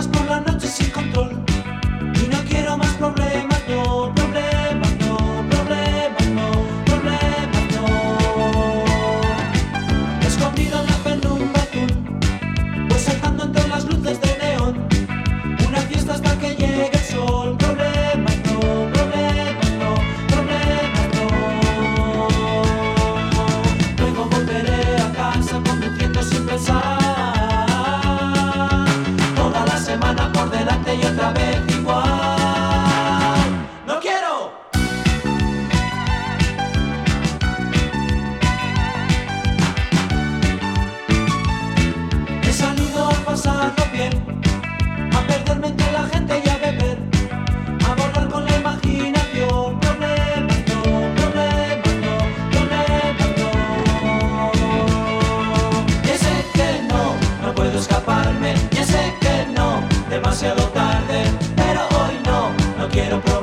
fiestas por la noche sin control. Y no quiero más problemas, no, problemas, no, problemas, no, problemas, no. Escondido en la penumbra azul, pues saltando entre las luces de neón. Una fiesta hasta que llegue el sol. Problemas, no, problemas, no, problemas, no. Luego volveré a casa conduciendo sin pensar. Toda la semana por delante y otra vez igual. ¡No quiero! He salido a pasarlo bien, a perderme entre la gente y a beber, a volar con la imaginación. Problemas, no, problemas, no, problemas, no. Ya sé que no puedo escaparme, ya sé que no, demasiado tarde, pero hoy no quiero problemas.